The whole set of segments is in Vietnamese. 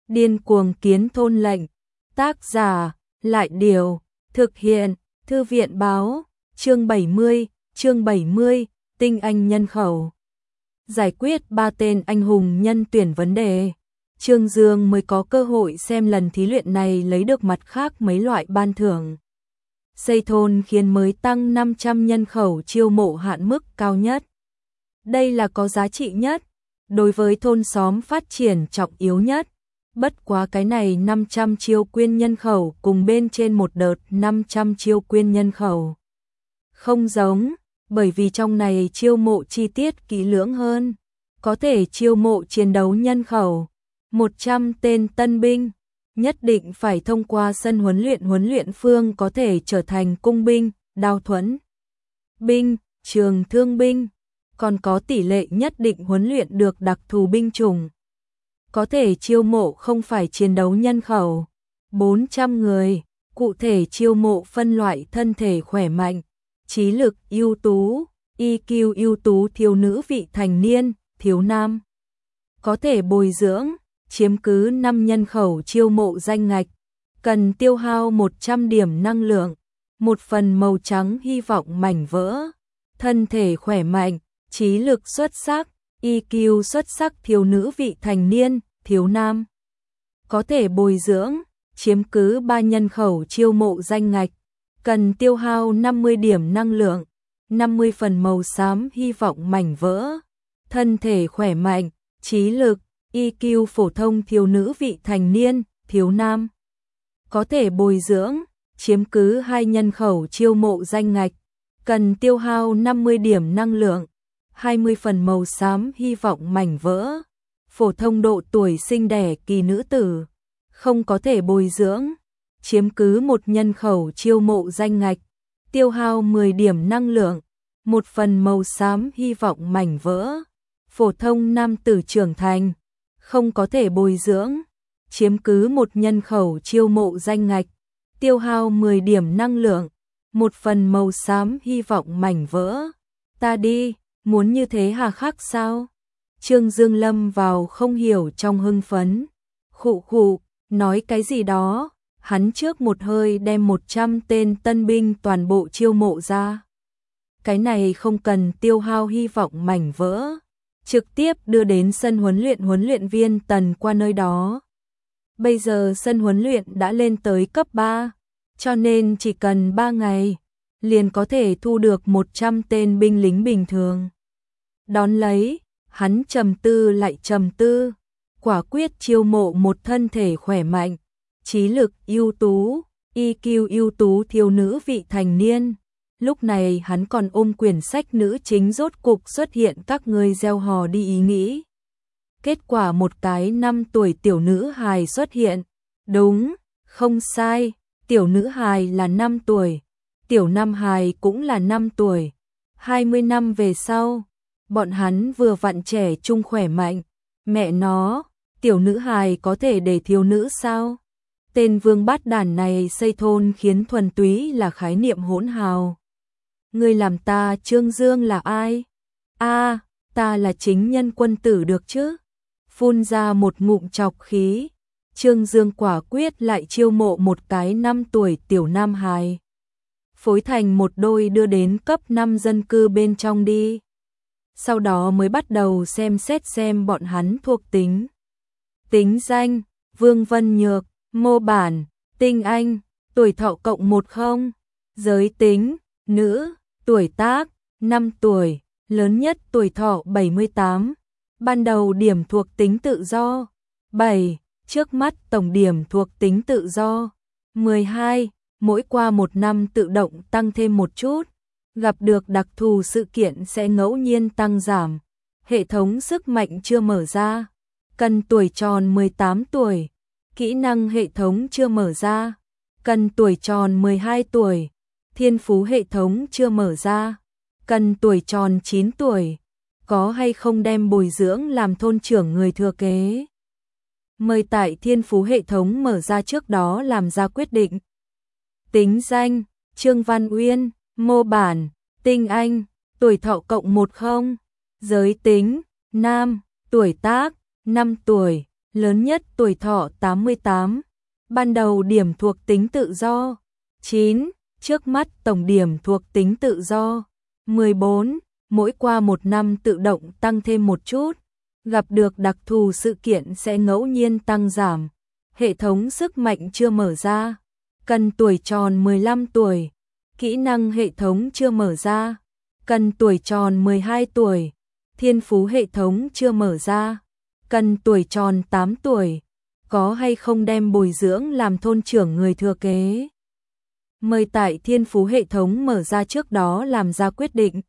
Điên cuồng kiến thôn lệnh. Tác giả, Lại Điều. Thực hiện, Thư viện Báo. Chương 70, tinh anh nhân khẩu. Giải quyết 3 tên anh hùng nhân tuyển vấn đề. Trương Dương mới có cơ hội xem lần thí luyện này lấy được mặt khác mấy loại ban thưởng. Xây thôn khiến mới tăng 500 nhân khẩu chiêu mộ hạn mức cao nhất. Đây là có giá trị nhất, đối với thôn xóm phát triển trọng yếu nhất. Bất quá cái này 500 chiêu quyên nhân khẩu cùng bên trên một đợt 500 chiêu quyên nhân khẩu. Không giống, bởi vì trong này chiêu mộ chi tiết kỹ lưỡng hơn. Có thể chiêu mộ chiến đấu nhân khẩu. 100 tên tân binh, nhất định phải thông qua sân huấn luyện phương có thể trở thành cung binh, đao thuẫn binh, trường thương binh, còn có tỷ lệ nhất định huấn luyện được đặc thù binh chủng. Có thể chiêu mộ không phải chiến đấu nhân khẩu, 400 người, cụ thể chiêu mộ phân loại thân thể khỏe mạnh, trí lực ưu tú, EQ ưu tú thiếu nữ vị thành niên, thiếu nam. Có thể bồi dưỡng, chiếm cứ 5 nhân khẩu chiêu mộ danh ngạch, cần tiêu hao 100 điểm năng lượng, một phần màu trắng hy vọng mảnh vỡ, thân thể khỏe mạnh, trí lực xuất sắc, EQ xuất sắc thiếu nữ vị thành niên, thiếu nam. Có thể bồi dưỡng, chiếm cứ 3 nhân khẩu chiêu mộ danh ngạch, cần tiêu hao 50 điểm năng lượng, 50 phần màu xám hy vọng mảnh vỡ, thân thể khỏe mạnh, trí lực, EQ phổ thông thiếu nữ vị thành niên, thiếu nam. Có thể bồi dưỡng, chiếm cứ 2 nhân khẩu chiêu mộ danh ngạch, cần tiêu hao 50 điểm năng lượng, 20 phần màu xám hy vọng mảnh vỡ, phổ thông độ tuổi sinh đẻ kỳ nữ tử. Không có thể bồi dưỡng, chiếm cứ 1 nhân khẩu chiêu mộ danh ngạch, tiêu hao 10 điểm năng lượng, 1 phần màu xám hy vọng mảnh vỡ, phổ thông nam tử trưởng thành. Không có thể bồi dưỡng, chiếm cứ 1 nhân khẩu chiêu mộ danh ngạch, tiêu hao 10 điểm năng lượng, 1 phần màu xám hy vọng mảnh vỡ. Ta đi, muốn như thế hà khắc sao? Trương Dương lâm vào không hiểu trong hưng phấn. Khụ khụ, nói cái gì đó, hắn trước một hơi đem 100 tên tân binh toàn bộ chiêu mộ ra. Cái này không cần tiêu hao hy vọng mảnh vỡ. Trực tiếp đưa đến sân huấn luyện viên Tần qua nơi đó. Bây giờ sân huấn luyện đã lên tới cấp 3, cho nên chỉ cần 3 ngày, liền có thể thu được 100 tên binh lính bình thường. Đón lấy, hắn trầm tư lại trầm tư, quả quyết chiêu mộ một thân thể khỏe mạnh, trí lực ưu tú, EQ ưu tú thiếu nữ vị thành niên. Lúc này hắn còn ôm quyển sách nữ chính rốt cục xuất hiện các ngươi gieo hò đi ý nghĩ. Kết quả một cái 5 tuổi tiểu nữ hài xuất hiện. Đúng, không sai, tiểu nữ hài là 5 tuổi, tiểu nam hài cũng là 5 tuổi. 20 năm về sau, bọn hắn vừa vặn trẻ trung khỏe mạnh. Mẹ nó, tiểu nữ hài có thể để thiếu nữ sao? Tên vương bát đàn này xây thôn khiến thuần túy là khái niệm hỗn hào. Ngươi làm ta Trương Dương là ai? Ta là chính nhân quân tử được chứ? Phun ra một ngụm trọc khí. Trương Dương quả quyết lại chiêu mộ một cái 5 tuổi tiểu nam hài. Phối thành một đôi đưa đến cấp 5 dân cư bên trong đi. Sau đó mới bắt đầu xem xét xem bọn hắn thuộc tính. Tính danh, Vương Vân Nhược, mô bản, tinh anh, tuổi thọ cộng 10, giới tính, nữ. Tuổi tác, 5 tuổi, lớn nhất tuổi thọ 78. Ban đầu điểm thuộc tính tự do, 7, trước mắt tổng điểm thuộc tính tự do, 12, mỗi qua 1 năm tự động tăng thêm một chút, gặp được đặc thù sự kiện sẽ ngẫu nhiên tăng giảm. Hệ thống sức mạnh chưa mở ra, cần tuổi tròn 18 tuổi, kỹ năng hệ thống chưa mở ra, cần tuổi tròn 12 tuổi. Thiên phú hệ thống chưa mở ra, cần tuổi tròn 9 tuổi, có hay không đem bồi dưỡng làm thôn trưởng người thừa kế. Mời tại thiên phú hệ thống mở ra trước đó làm ra quyết định. Tính danh, Trương Văn Uyên, mô bản, tinh anh, tuổi thọ cộng 10, giới tính, nam, tuổi tác, 5 tuổi, lớn nhất tuổi thọ 88, ban đầu điểm thuộc tính tự do 9, trước mắt tổng điểm thuộc tính tự do 14, mỗi qua một năm tự động tăng thêm một chút, gặp được đặc thù sự kiện sẽ ngẫu nhiên tăng giảm. Hệ thống sức mạnh chưa mở ra, cần tuổi tròn 15 tuổi, kỹ năng hệ thống chưa mở ra, cần tuổi tròn 12 tuổi, thiên phú hệ thống chưa mở ra, cần tuổi tròn 8 tuổi, có hay không đem bồi dưỡng làm thôn trưởng người thừa kế. Mời tại thiên phú hệ thống mở ra trước đó làm ra quyết định.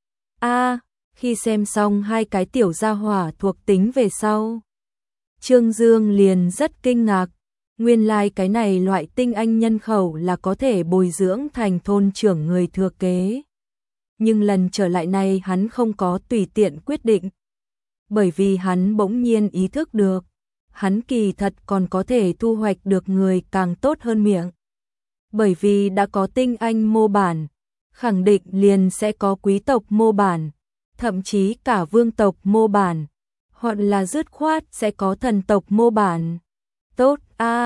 Khi xem xong hai cái tiểu gia hỏa thuộc tính về sau, Trương Dương liền rất kinh ngạc, nguyên lai cái này loại tinh anh nhân khẩu là có thể bồi dưỡng thành thôn trưởng người thừa kế. Nhưng lần trở lại này hắn không có tùy tiện quyết định, bởi vì hắn bỗng nhiên ý thức được, hắn kỳ thật còn có thể thu hoạch được người càng tốt hơn miệng. Bởi vì đã có tinh anh mô bản, khẳng định liền sẽ có quý tộc mô bản, thậm chí cả vương tộc mô bản, hoặc là dứt khoát sẽ có thần tộc mô bản. Tốt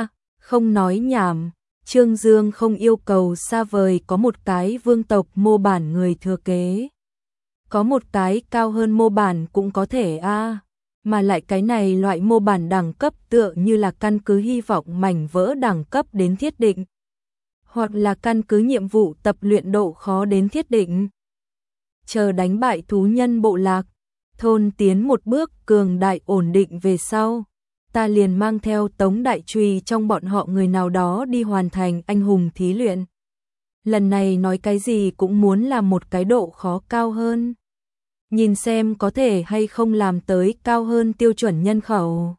không nói nhảm, Trương Dương không yêu cầu xa vời có một cái vương tộc mô bản người thừa kế. Có một cái cao hơn mô bản cũng có thể mà lại cái này loại mô bản đẳng cấp tựa như là căn cứ hy vọng mảnh vỡ đẳng cấp đến thiết định, hoặc là căn cứ nhiệm vụ tập luyện độ khó đến thiết định. Chờ đánh bại thú nhân bộ lạc, thôn tiến một bước cường đại ổn định về sau, ta liền mang theo Tống Đại Truy trong bọn họ người nào đó đi hoàn thành anh hùng thí luyện. Lần này nói cái gì cũng muốn làm một cái độ khó cao hơn. Nhìn xem có thể hay không làm tới cao hơn tiêu chuẩn nhân khẩu.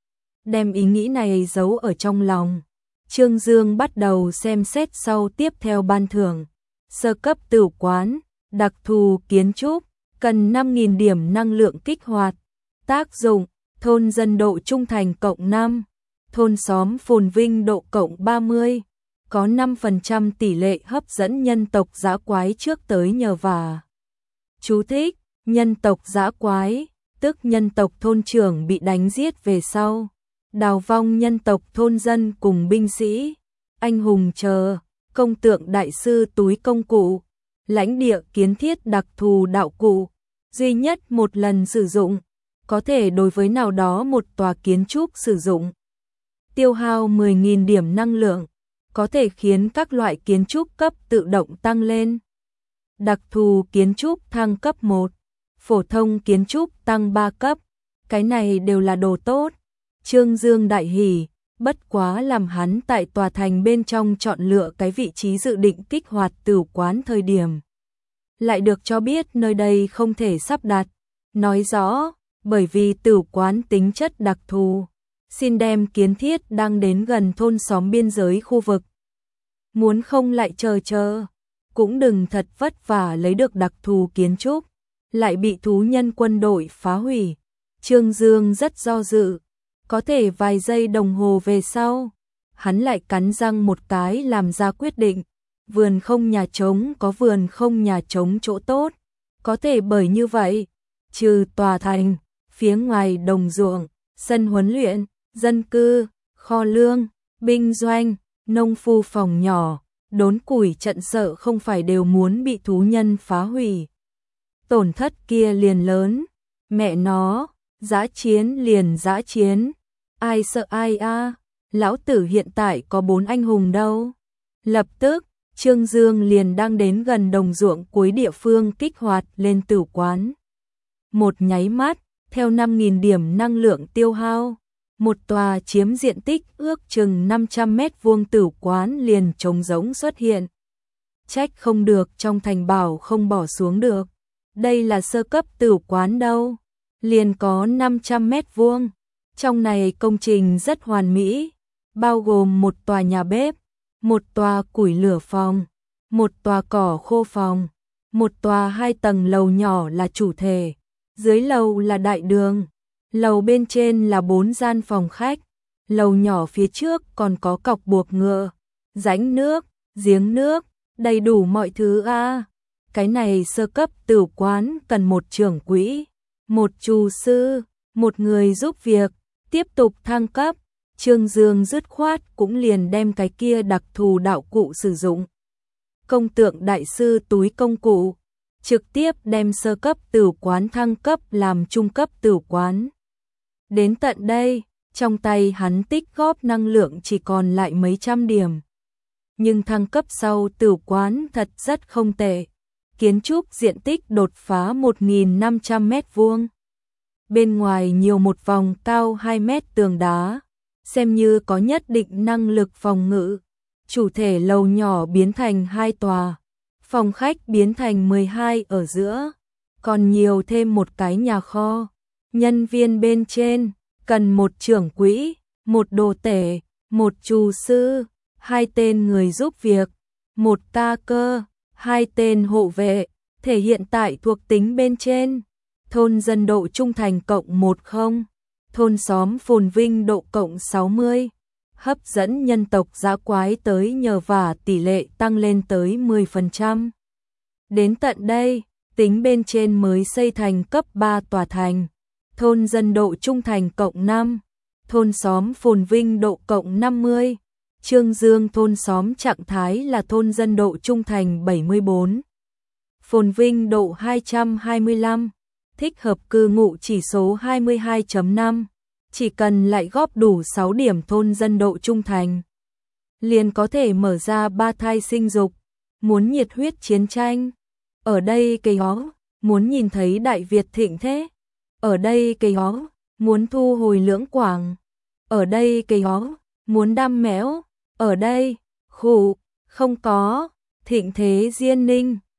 Đem ý nghĩ này giấu ở trong lòng, Trương Dương bắt đầu xem xét sau tiếp theo ban thưởng. Sơ cấp tửu quán, đặc thù kiến trúc, cần 5.000 điểm năng lượng kích hoạt. Tác dụng, thôn dân độ trung thành cộng 5, thôn xóm phồn vinh độ cộng 30, có 5% tỷ lệ hấp dẫn nhân tộc dã quái trước tới nhờ vả. Chú thích, nhân tộc dã quái, tức nhân tộc thôn trưởng bị đánh giết về sau, đào vong nhân tộc thôn dân cùng binh sĩ, anh hùng chờ, công tượng đại sư túi công cụ, lãnh địa kiến thiết đặc thù đạo cụ, duy nhất một lần sử dụng, có thể đối với nào đó một tòa kiến trúc sử dụng. Tiêu hao 10.000 điểm năng lượng, có thể khiến các loại kiến trúc cấp tự động tăng lên. Đặc thù kiến trúc thăng cấp 1, phổ thông kiến trúc tăng 3 cấp, cái này đều là đồ tốt. Trương Dương đại hỉ, bất quá làm hắn tại tòa thành bên trong chọn lựa cái vị trí dự định kích hoạt tửu quán thời điểm. Lại được cho biết nơi đây không thể sắp đặt, nói rõ, bởi vì tửu quán tính chất đặc thù, xin đem kiến thiết đang đến gần thôn xóm biên giới khu vực. Muốn không lại chờ, cũng đừng thật vất vả lấy được đặc thù kiến trúc, lại bị thú nhân quân đội phá hủy. Trương Dương rất do dự, có thể vài giây đồng hồ về sau, hắn lại cắn răng một cái làm ra quyết định. Vườn không nhà trống có vườn không nhà trống chỗ tốt, có thể bởi như vậy, trừ tòa thành, phía ngoài đồng ruộng, sân huấn luyện, dân cư, kho lương, binh doanh, nông phu phòng nhỏ, đốn củi trận sợ không phải đều muốn bị thú nhân phá hủy. Tổn thất kia liền lớn, mẹ nó, dã chiến liền dã chiến, ai sợ ai lão tử hiện tại có 4 anh hùng đâu. Lập tức, Trương Dương liền đang đến gần đồng ruộng cuối địa phương kích hoạt lên tửu quán. Một nháy mắt, theo 5.000 điểm năng lượng tiêu hao, một tòa chiếm diện tích ước chừng 500 mét vuông tửu quán liền trống rỗng xuất hiện. Trách không được trong thành bảo không bỏ xuống được. Đây là sơ cấp tửu quán đâu, liền có 500 mét vuông. Trong này công trình rất hoàn mỹ, bao gồm một tòa nhà bếp, một tòa củi lửa phòng, một tòa cỏ khô phòng, một tòa 2 tầng lầu nhỏ là chủ thể, dưới lầu là đại đường, lầu bên trên là 4 gian phòng khách, lầu nhỏ phía trước còn có cọc buộc ngựa, rãnh nước, giếng nước, đầy đủ mọi thứ Cái này sơ cấp tửu quán cần một trưởng quỹ, một chủ sư, một người giúp việc, Tiếp tục thăng cấp, Trương Dương dứt khoát cũng liền đem cái kia đặc thù đạo cụ sử dụng. Công tượng đại sư túi công cụ, trực tiếp đem sơ cấp tửu quán thăng cấp làm trung cấp tửu quán. Đến tận đây, trong tay hắn tích góp năng lượng chỉ còn lại mấy trăm điểm. Nhưng thăng cấp sau tửu quán thật rất không tệ. Kiến trúc diện tích đột phá 1.500 mét vuông. Bên ngoài nhiều một vòng cao 2 mét tường đá, xem như có nhất định năng lực phòng ngự. Chủ thể lầu nhỏ biến thành 2 tòa, phòng khách biến thành 12 ở giữa, còn nhiều thêm một cái nhà kho. Nhân viên bên trên cần một trưởng quỹ, một đồ tể, một trù sư, 2 tên người giúp việc, một ca cơ, 2 tên hộ vệ, thể hiện tại thuộc tính bên trên. Thôn dân độ trung thành cộng 10, thôn xóm phồn vinh độ cộng 60, hấp dẫn nhân tộc dã quái tới nhờ vả tỷ lệ tăng lên tới 10%. Đến tận đây, tính bên trên mới xây thành cấp 3 tòa thành. Thôn dân độ trung thành cộng 5, thôn xóm phồn vinh độ cộng 50. Trương Dương thôn xóm trạng thái là thôn dân độ trung thành 74, phồn vinh độ 225, thích hợp cư ngụ chỉ số 22.5. Chỉ cần lại góp đủ 6 điểm thôn dân độ trung thành, liền có thể mở ra 3 thai sinh dục. Muốn nhiệt huyết chiến tranh, ở đây cây hó. Muốn nhìn thấy Đại Việt thịnh thế, ở đây cây hó. Muốn thu hồi Lưỡng Quảng, ở đây cây hó. Muốn đam méo, ở đây khủ không có. Thịnh thế Diên Ninh,